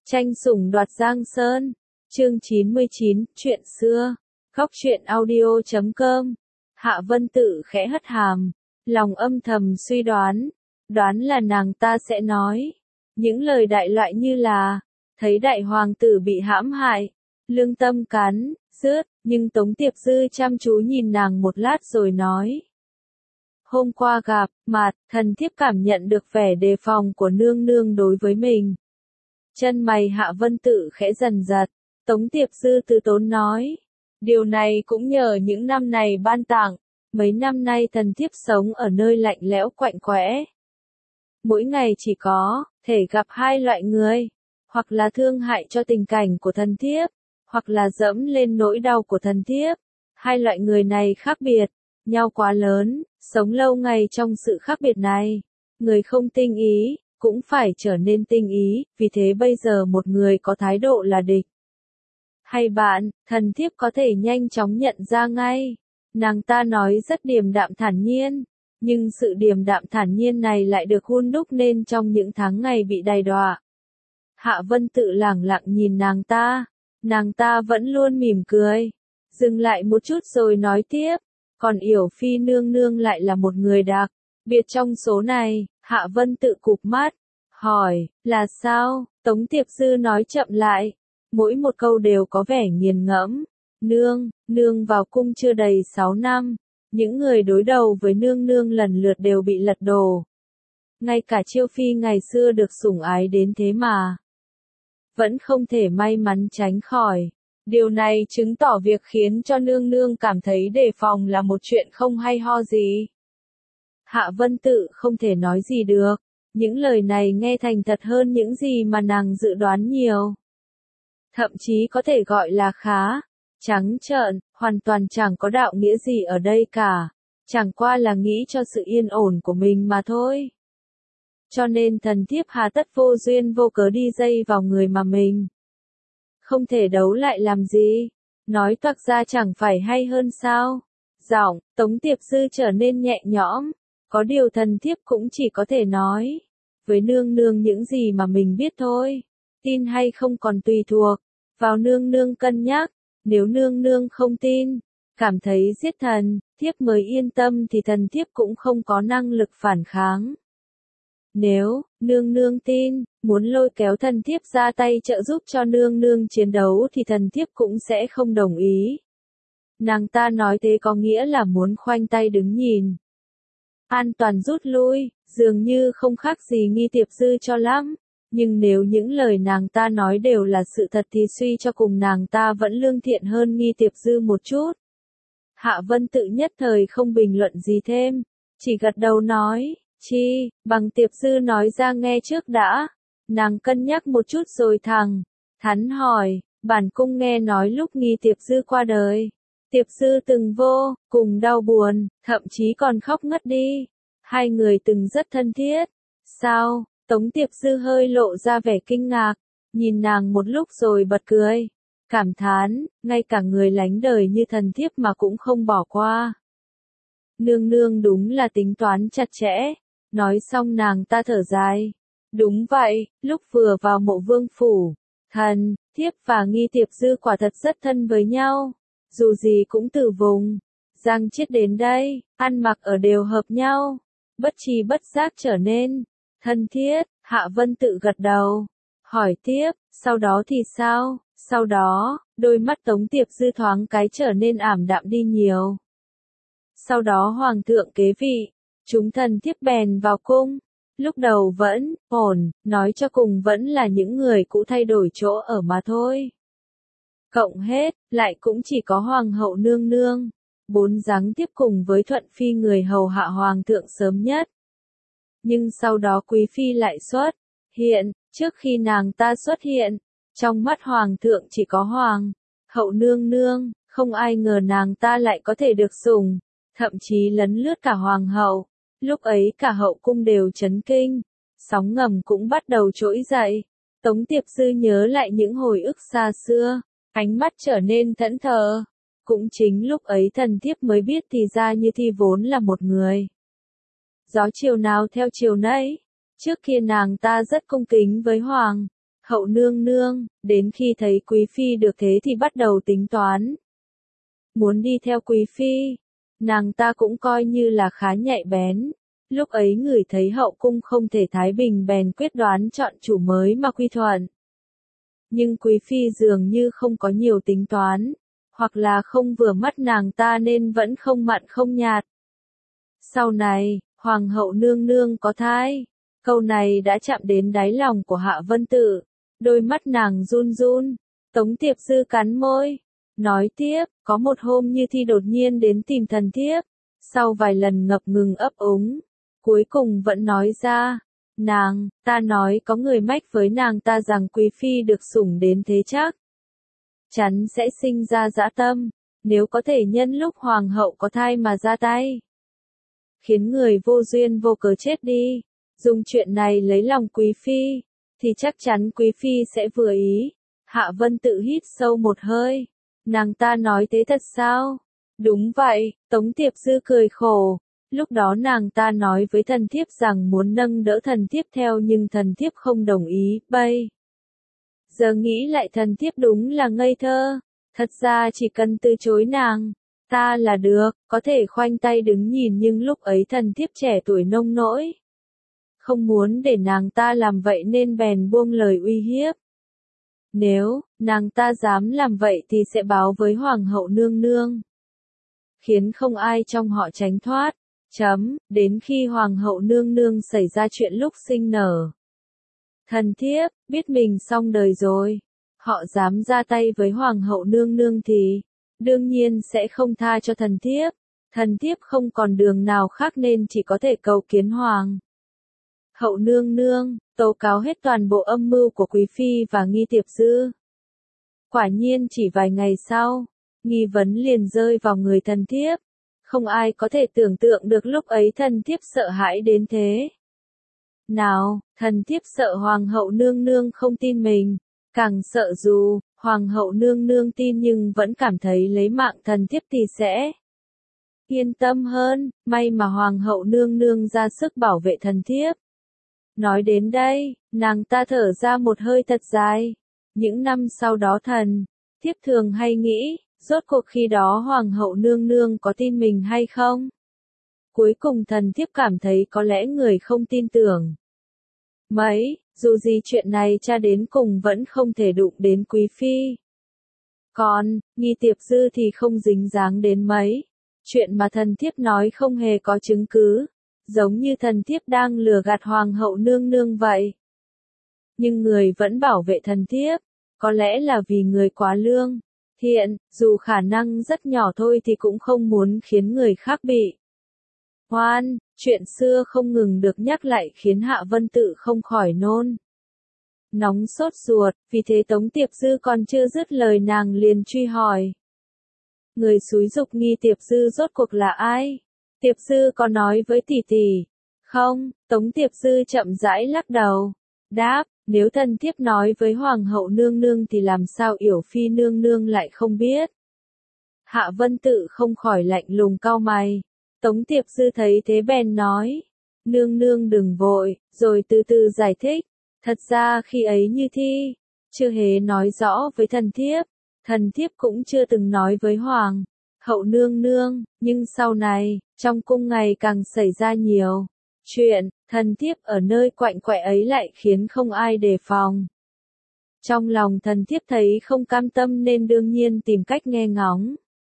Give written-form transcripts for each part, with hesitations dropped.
Tranh sủng đoạt Giang Sơn, chương 99, chuyện xưa, Góc truyện audio.com. Hạ Vân Tự khẽ hất hàm, lòng âm thầm suy đoán là nàng ta sẽ nói những lời đại loại như là, thấy đại hoàng tử bị hãm hại, lương tâm cắn rứt, nhưng Tống Tiệp Dư chăm chú nhìn nàng một lát rồi nói. Hôm qua gặp mặt, thần thiếp cảm nhận được vẻ đề phòng của nương nương đối với mình. Chân mày Hạ Vân Tự khẽ dần giật, Tống Tiệp Dư từ tốn nói. Điều này cũng nhờ những năm này ban tặng, mấy năm nay thần thiếp sống ở nơi lạnh lẽo quạnh quẽ. Mỗi ngày chỉ có thể gặp hai loại người, hoặc là thương hại cho tình cảnh của thần thiếp, hoặc là dẫm lên nỗi đau của thần thiếp. Hai loại người này khác biệt nhau quá lớn, sống lâu ngày trong sự khác biệt này, người không tinh ý cũng phải trở nên tinh ý, vì thế bây giờ một người có thái độ là địch hay bạn, thần thiếp có thể nhanh chóng nhận ra ngay. Nàng ta nói rất điềm đạm thản nhiên, nhưng sự điềm đạm thản nhiên này lại được hun đúc nên trong những tháng ngày bị đày đọa. Hạ Vân Tự lẳng lặng nhìn nàng ta vẫn luôn mỉm cười, dừng lại một chút rồi nói tiếp, còn Yểu Phi nương nương lại là một người đặc biệt trong số này. Hạ Vân Tự cụp mắt, hỏi, là sao? Tống Tiệp Dư nói chậm lại, mỗi một câu đều có vẻ nghiền ngẫm. Nương vào cung chưa đầy 6 năm, những người đối đầu với nương lần lượt đều bị lật đổ. Ngay cả Chiêu Phi ngày xưa được sủng ái đến thế mà vẫn không thể may mắn tránh khỏi. Điều này chứng tỏ việc khiến cho nương cảm thấy đề phòng là một chuyện không hay ho gì. Hạ Vân Tự không thể nói gì được, những lời này nghe thành thật hơn những gì mà nàng dự đoán nhiều. Thậm chí có thể gọi là khá trắng trợn, hoàn toàn chẳng có đạo nghĩa gì ở đây cả, chẳng qua là nghĩ cho sự yên ổn của mình mà thôi. Cho nên thần thiếp hà tất vô duyên vô cớ đi dây vào người mà mình không thể đấu lại làm gì, nói toạc ra chẳng phải hay hơn sao? Giọng Tống Tiệp Dư trở nên nhẹ nhõm, có điều thần thiếp cũng chỉ có thể nói với nương những gì mà mình biết thôi, tin hay không còn tùy thuộc vào nương cân nhắc, nếu nương không tin, cảm thấy giết thần thiếp mới yên tâm thì thần thiếp cũng không có năng lực phản kháng. Nếu nương tin, muốn lôi kéo thần thiếp ra tay trợ giúp cho nương chiến đấu thì thần thiếp cũng sẽ không đồng ý. Nàng ta nói thế có nghĩa là muốn khoanh tay đứng nhìn, an toàn rút lui, dường như không khác gì Nghi Tiệp Dư cho lắm. Nhưng nếu những lời nàng ta nói đều là sự thật thì suy cho cùng nàng ta vẫn lương thiện hơn Nghi Tiệp Dư một chút. Hạ Vân Tự nhất thời không bình luận gì thêm, chỉ gật đầu nói, bằng Tiệp Dư nói ra nghe trước đã. Nàng cân nhắc một chút rồi thắn hỏi, bản cung nghe nói lúc Nghi Tiệp Dư qua đời, Tiệp Dư từng vô cùng đau buồn, thậm chí còn khóc ngất đi. Hai người từng rất thân thiết. Sao? Tống Tiệp Dư hơi lộ ra vẻ kinh ngạc, nhìn nàng một lúc rồi bật cười, cảm thán, ngay cả người lánh đời như thần thiếp mà cũng không bỏ qua. Nương đúng là tính toán chặt chẽ. Nói xong nàng ta thở dài. Đúng vậy, lúc vừa vào Mộ Vương phủ, thần thiếp và Nghi Tiệp Dư quả thật rất thân với nhau. Dù gì cũng từ vùng Giang Chiết đến đây, ăn mặc ở đều hợp nhau, bất tri bất giác trở nên thân thiết. Hạ Vân Tự gật đầu, hỏi tiếp, sau đó thì sao? Sau đó, đôi mắt Tống Tiệp Dư thoáng cái trở nên ảm đạm đi nhiều. Sau đó hoàng thượng kế vị, chúng thần thiếp bèn vào cung. Lúc đầu vẫn ổn, nói cho cùng vẫn là những người cũ thay đổi chỗ ở mà thôi. Cộng hết, lại cũng chỉ có hoàng hậu nương, 4 giáng tiếp cùng với Thuận Phi người hầu hạ hoàng thượng sớm nhất. Nhưng sau đó Quý Phi lại xuất hiện, trước khi nàng ta xuất hiện, trong mắt hoàng thượng chỉ có hoàng hậu nương, không ai ngờ nàng ta lại có thể được sủng, thậm chí lấn lướt cả hoàng hậu. Lúc ấy cả hậu cung đều chấn kinh, sóng ngầm cũng bắt đầu trỗi dậy. Tống Tiệp Dư nhớ lại những hồi ức xa xưa, ánh mắt trở nên thẫn thờ. Cũng chính lúc ấy thần thiếp mới biết thì ra Như Thi vốn là một người gió chiều nào theo chiều nấy. Trước kia nàng ta rất cung kính với hoàng Hậu nương nương, đến khi thấy quý phi được thế thì bắt đầu tính toán. Muốn đi theo quý phi, nàng ta cũng coi như là khá nhạy bén. Lúc ấy ngửi thấy hậu cung không thể thái bình bèn quyết đoán chọn chủ mới mà quy thuận. Nhưng quý phi dường như không có nhiều tính toán, hoặc là không vừa mắt nàng ta nên vẫn không mặn không nhạt. Sau này, hoàng hậu nương nương có thai. Câu này đã chạm đến đáy lòng của Hạ Vân Tự. Đôi mắt nàng run run. Tống Tiệp Dư cắn môi. Nói tiếp, có một hôm Như Thi đột nhiên đến tìm thần thiếp. Sau vài lần ngập ngừng ấp úng, cuối cùng vẫn nói ra. Nàng, ta nói có người mách với nàng ta rằng quý phi được sủng đến thế chắc chắn sẽ sinh ra dã tâm, nếu có thể nhân lúc hoàng hậu có thai mà ra tay, khiến người vô duyên vô cớ chết đi, dùng chuyện này lấy lòng quý phi, thì chắc chắn quý phi sẽ vừa ý. Hạ Vân Tự hít sâu một hơi. Nàng ta nói thế thật sao? Đúng vậy, Tống Tiệp Dư cười khổ. Lúc đó nàng ta nói với thần thiếp rằng muốn nâng đỡ thần thiếp theo nhưng thần thiếp không đồng ý, bây giờ nghĩ lại thần thiếp đúng là ngây thơ. Thật ra chỉ cần từ chối nàng ta là được, có thể khoanh tay đứng nhìn nhưng lúc ấy thần thiếp trẻ tuổi nông nỗi. Không muốn để nàng ta làm vậy nên bèn buông lời uy hiếp. Nếu nàng ta dám làm vậy thì sẽ báo với hoàng hậu nương nương, khiến không ai trong họ tránh thoát. Đến khi hoàng hậu nương nương xảy ra chuyện lúc sinh nở, thần thiếp biết mình xong đời rồi, họ dám ra tay với hoàng hậu nương nương thì đương nhiên sẽ không tha cho thần thiếp. Thần thiếp không còn đường nào khác nên chỉ có thể cầu kiến hoàng hậu nương nương, tố cáo hết toàn bộ âm mưu của quý phi và Nghi Tiệp Dư. Quả nhiên chỉ vài ngày sau, nghi vấn liền rơi vào người thần thiếp. Không ai có thể tưởng tượng được lúc ấy thần thiếp sợ hãi đến thế nào. Thần thiếp sợ hoàng hậu nương nương không tin mình, càng sợ dù hoàng hậu nương nương tin nhưng vẫn cảm thấy lấy mạng thần thiếp thì sẽ yên tâm hơn. May mà hoàng hậu nương nương ra sức bảo vệ thần thiếp. Nói đến đây, nàng ta thở ra một hơi thật dài. Những năm sau đó thần thiếp thường hay nghĩ, rốt cuộc khi đó hoàng hậu nương nương có tin mình hay không? Cuối cùng thần thiếp cảm thấy có lẽ người không tin tưởng mấy, dù gì chuyện này tra đến cùng vẫn không thể đụng đến quý phi. Còn, Nghi Tiệp Dư thì không dính dáng đến mấy. Chuyện mà thần thiếp nói không hề có chứng cứ, giống như thần thiếp đang lừa gạt hoàng hậu nương nương vậy. Nhưng người vẫn bảo vệ thần thiếp, có lẽ là vì người quá lương thiện, dù khả năng rất nhỏ thôi thì cũng không muốn khiến người khác bị oan. Chuyện xưa không ngừng được nhắc lại khiến Hạ Vân Tự không khỏi nôn nóng sốt ruột, vì thế Tống Tiệp Dư còn chưa dứt lời nàng liền truy hỏi. Người xúi giục Nghi Tiệp Dư rốt cuộc là ai? Tiệp Dư có nói với tỷ tỷ không? Tống Tiệp Dư chậm rãi lắc đầu, đáp, nếu thần thiếp nói với hoàng hậu nương nương thì làm sao Yểu Phi nương nương lại không biết? Hạ Vân Tự không khỏi lạnh lùng cau mày. Tống Tiệp Dư thấy thế bèn nói, nương nương đừng vội, rồi từ từ giải thích. Thật ra khi ấy Như Thi chưa hề nói rõ với thần thiếp cũng chưa từng nói với hoàng hậu nương nương, nhưng sau này, trong cung ngày càng xảy ra nhiều chuyện, thần thiếp ở nơi quạnh quẽ ấy lại khiến không ai đề phòng. Trong lòng thần thiếp thấy không cam tâm nên đương nhiên tìm cách nghe ngóng.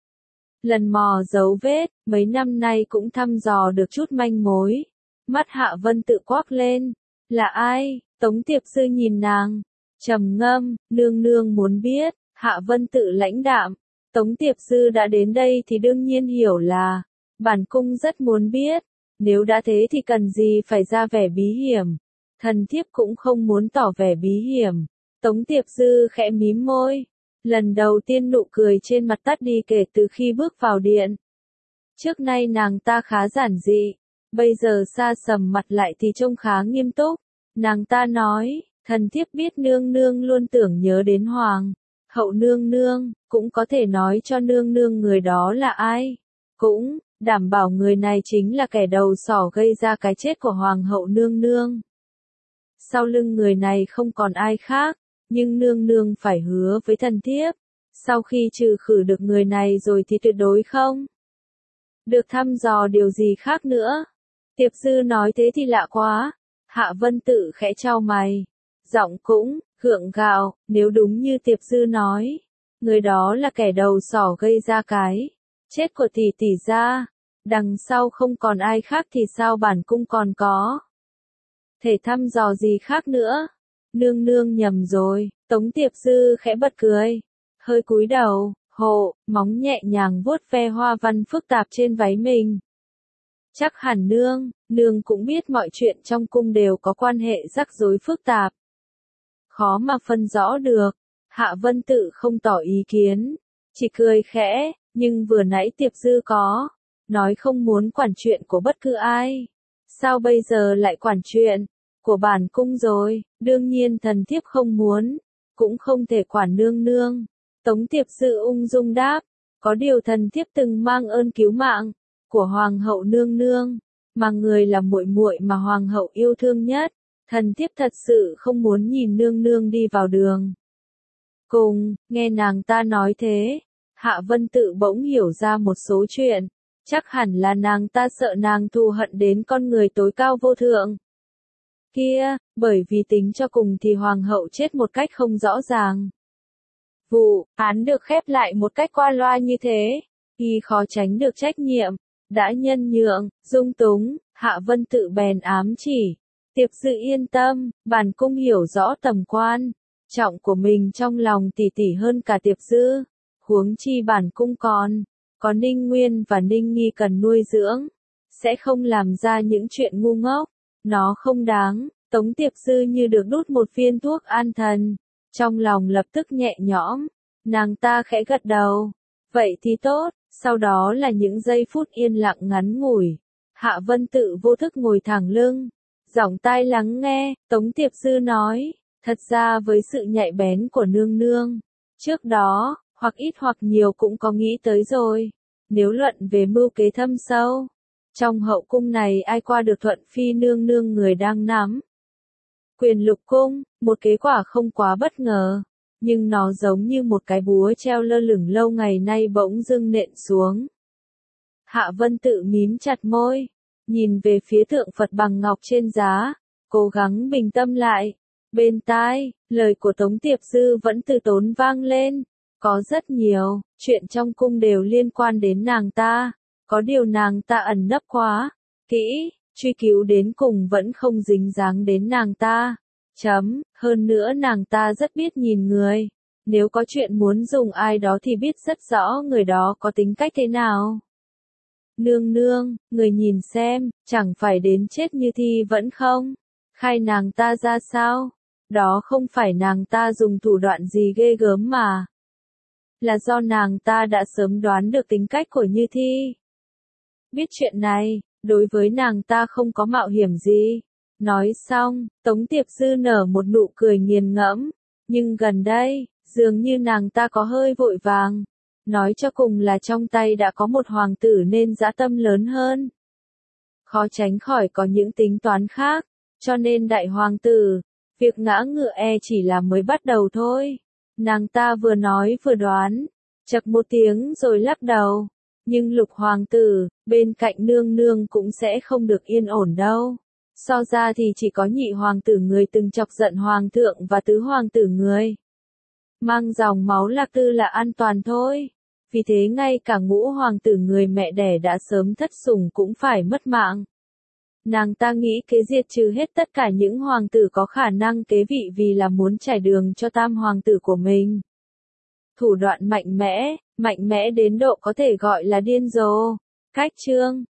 Lần mò dấu vết, mấy năm nay cũng thăm dò được chút manh mối. Mắt Hạ Vân Tự quắc lên. Là ai? Tống Tiệp Dư nhìn nàng, trầm ngâm, nương nương muốn biết. Hạ Vân Tự lãnh đạm. Tống Tiệp Dư đã đến đây thì đương nhiên hiểu là bản cung rất muốn biết. Nếu đã thế thì cần gì phải ra vẻ bí hiểm. Thần thiếp cũng không muốn tỏ vẻ bí hiểm. Tống Tiệp Dư khẽ mím môi. Lần đầu tiên nụ cười trên mặt tắt đi kể từ khi bước vào điện. Trước nay nàng ta khá giản dị, bây giờ sa sầm mặt lại thì trông khá nghiêm túc. Nàng ta nói, thần thiếp biết nương nương luôn tưởng nhớ đến hoàng hậu nương nương, cũng có thể nói cho nương nương người đó là ai. Cũng đảm bảo người này chính là kẻ đầu sỏ gây ra cái chết của hoàng hậu nương nương. Sau lưng người này không còn ai khác, nhưng nương nương phải hứa với thần thiếp, sau khi trừ khử được người này rồi thì tuyệt đối không được thăm dò điều gì khác nữa. Tiệp Dư nói thế thì lạ quá. Hạ Vân Tự khẽ chau mày, giọng cũng gượng gạo, nếu đúng như Tiệp Dư nói, người đó là kẻ đầu sỏ gây ra cái chết của tỷ tỷ gia, đằng sau không còn ai khác thì sao bản cung còn có thể thăm dò gì khác nữa. Nương nương nhầm rồi. Tống Tiệp Dư khẽ bật cười, hơi cúi đầu, hộ, móng nhẹ nhàng vuốt ve hoa văn phức tạp trên váy mình. Chắc hẳn nương cũng biết mọi chuyện trong cung đều có quan hệ rắc rối phức tạp. Khó mà phân rõ được. Hạ Vân Tự không tỏ ý kiến, chỉ cười khẽ, nhưng vừa nãy Tiệp Dư có nói không muốn quản chuyện của bất cứ ai. Sao bây giờ lại quản chuyện của bản cung rồi? Đương nhiên thần thiếp không muốn, cũng không thể quản nương nương. Tống Tiệp Dư ung dung đáp, có điều thần thiếp từng mang ơn cứu mạng của hoàng hậu nương nương, mà người là muội muội mà hoàng hậu yêu thương nhất, thần thiếp thật sự không muốn nhìn nương nương đi vào đường cùng. Nghe nàng ta nói thế, Hạ Vân Tự bỗng hiểu ra một số chuyện, chắc hẳn là nàng ta sợ nàng thù hận đến con người tối cao vô thượng kia, bởi vì tính cho cùng thì hoàng hậu chết một cách không rõ ràng. Vụ án được khép lại một cách qua loa như thế, y khó tránh được trách nhiệm. Đã nhân nhượng, dung túng, Hạ Vân Tự bèn ám chỉ. Tiệp Dư yên tâm, bản cung hiểu rõ tầm quan trọng của mình trong lòng tỷ tỷ hơn cả Tiệp Dư. Huống chi bản cung còn có Ninh Nguyên và Ninh Nghi cần nuôi dưỡng, sẽ không làm ra những chuyện ngu ngốc. Nó không đáng. Tống Tiệp Dư như được đút một viên thuốc an thần, trong lòng lập tức nhẹ nhõm. Nàng ta khẽ gật đầu. Vậy thì tốt. Sau đó là những giây phút yên lặng ngắn ngủi. Hạ Vân Tự vô thức ngồi thẳng lưng, giỏng tai lắng nghe. Tống Tiệp Dư nói, thật ra với sự nhạy bén của nương nương, trước đó, hoặc ít hoặc nhiều cũng có nghĩ tới rồi. Nếu luận về mưu kế thâm sâu, trong hậu cung này ai qua được Thuận Phi nương nương người đang nắm quyền lục cung, một kế quả không quá bất ngờ. Nhưng nó giống như một cái búa treo lơ lửng lâu ngày nay bỗng dưng nện xuống. Hạ Vân Tự mím chặt môi, nhìn về phía tượng Phật bằng ngọc trên giá, cố gắng bình tâm lại. Bên tai, lời của Tống Tiệp Dư vẫn từ tốn vang lên. Có rất nhiều chuyện trong cung đều liên quan đến nàng ta, có điều nàng ta ẩn nấp quá kỹ, truy cứu đến cùng vẫn không dính dáng đến nàng ta. Hơn nữa nàng ta rất biết nhìn người. Nếu có chuyện muốn dùng ai đó thì biết rất rõ người đó có tính cách thế nào. Nương nương, người nhìn xem, chẳng phải đến chết như thi vẫn không khai nàng ta ra sao? Đó không phải nàng ta dùng thủ đoạn gì ghê gớm mà, là do nàng ta đã sớm đoán được tính cách của Như Thi. Biết chuyện này, đối với nàng ta không có mạo hiểm gì. Nói xong, Tống Tiệp Dư nở một nụ cười nghiền ngẫm, nhưng gần đây, dường như nàng ta có hơi vội vàng. Nói cho cùng là trong tay đã có một hoàng tử nên dã tâm lớn hơn. Khó tránh khỏi có những tính toán khác, cho nên đại hoàng tử, việc ngã ngựa chỉ là mới bắt đầu thôi. Nàng ta vừa nói vừa đoán, chậc một tiếng rồi lắc đầu. Nhưng lục hoàng tử, bên cạnh nương nương cũng sẽ không được yên ổn đâu. So ra thì chỉ có nhị hoàng tử người từng chọc giận hoàng thượng và tứ hoàng tử người mang dòng máu Lạc Tư là an toàn thôi. Vì thế ngay cả ngũ hoàng tử người mẹ đẻ đã sớm thất sủng cũng phải mất mạng. Nàng ta nghĩ kế diệt trừ hết tất cả những hoàng tử có khả năng kế vị vì là muốn trải đường cho tam hoàng tử của mình. Thủ đoạn mạnh mẽ đến độ có thể gọi là điên rồ. Cách chương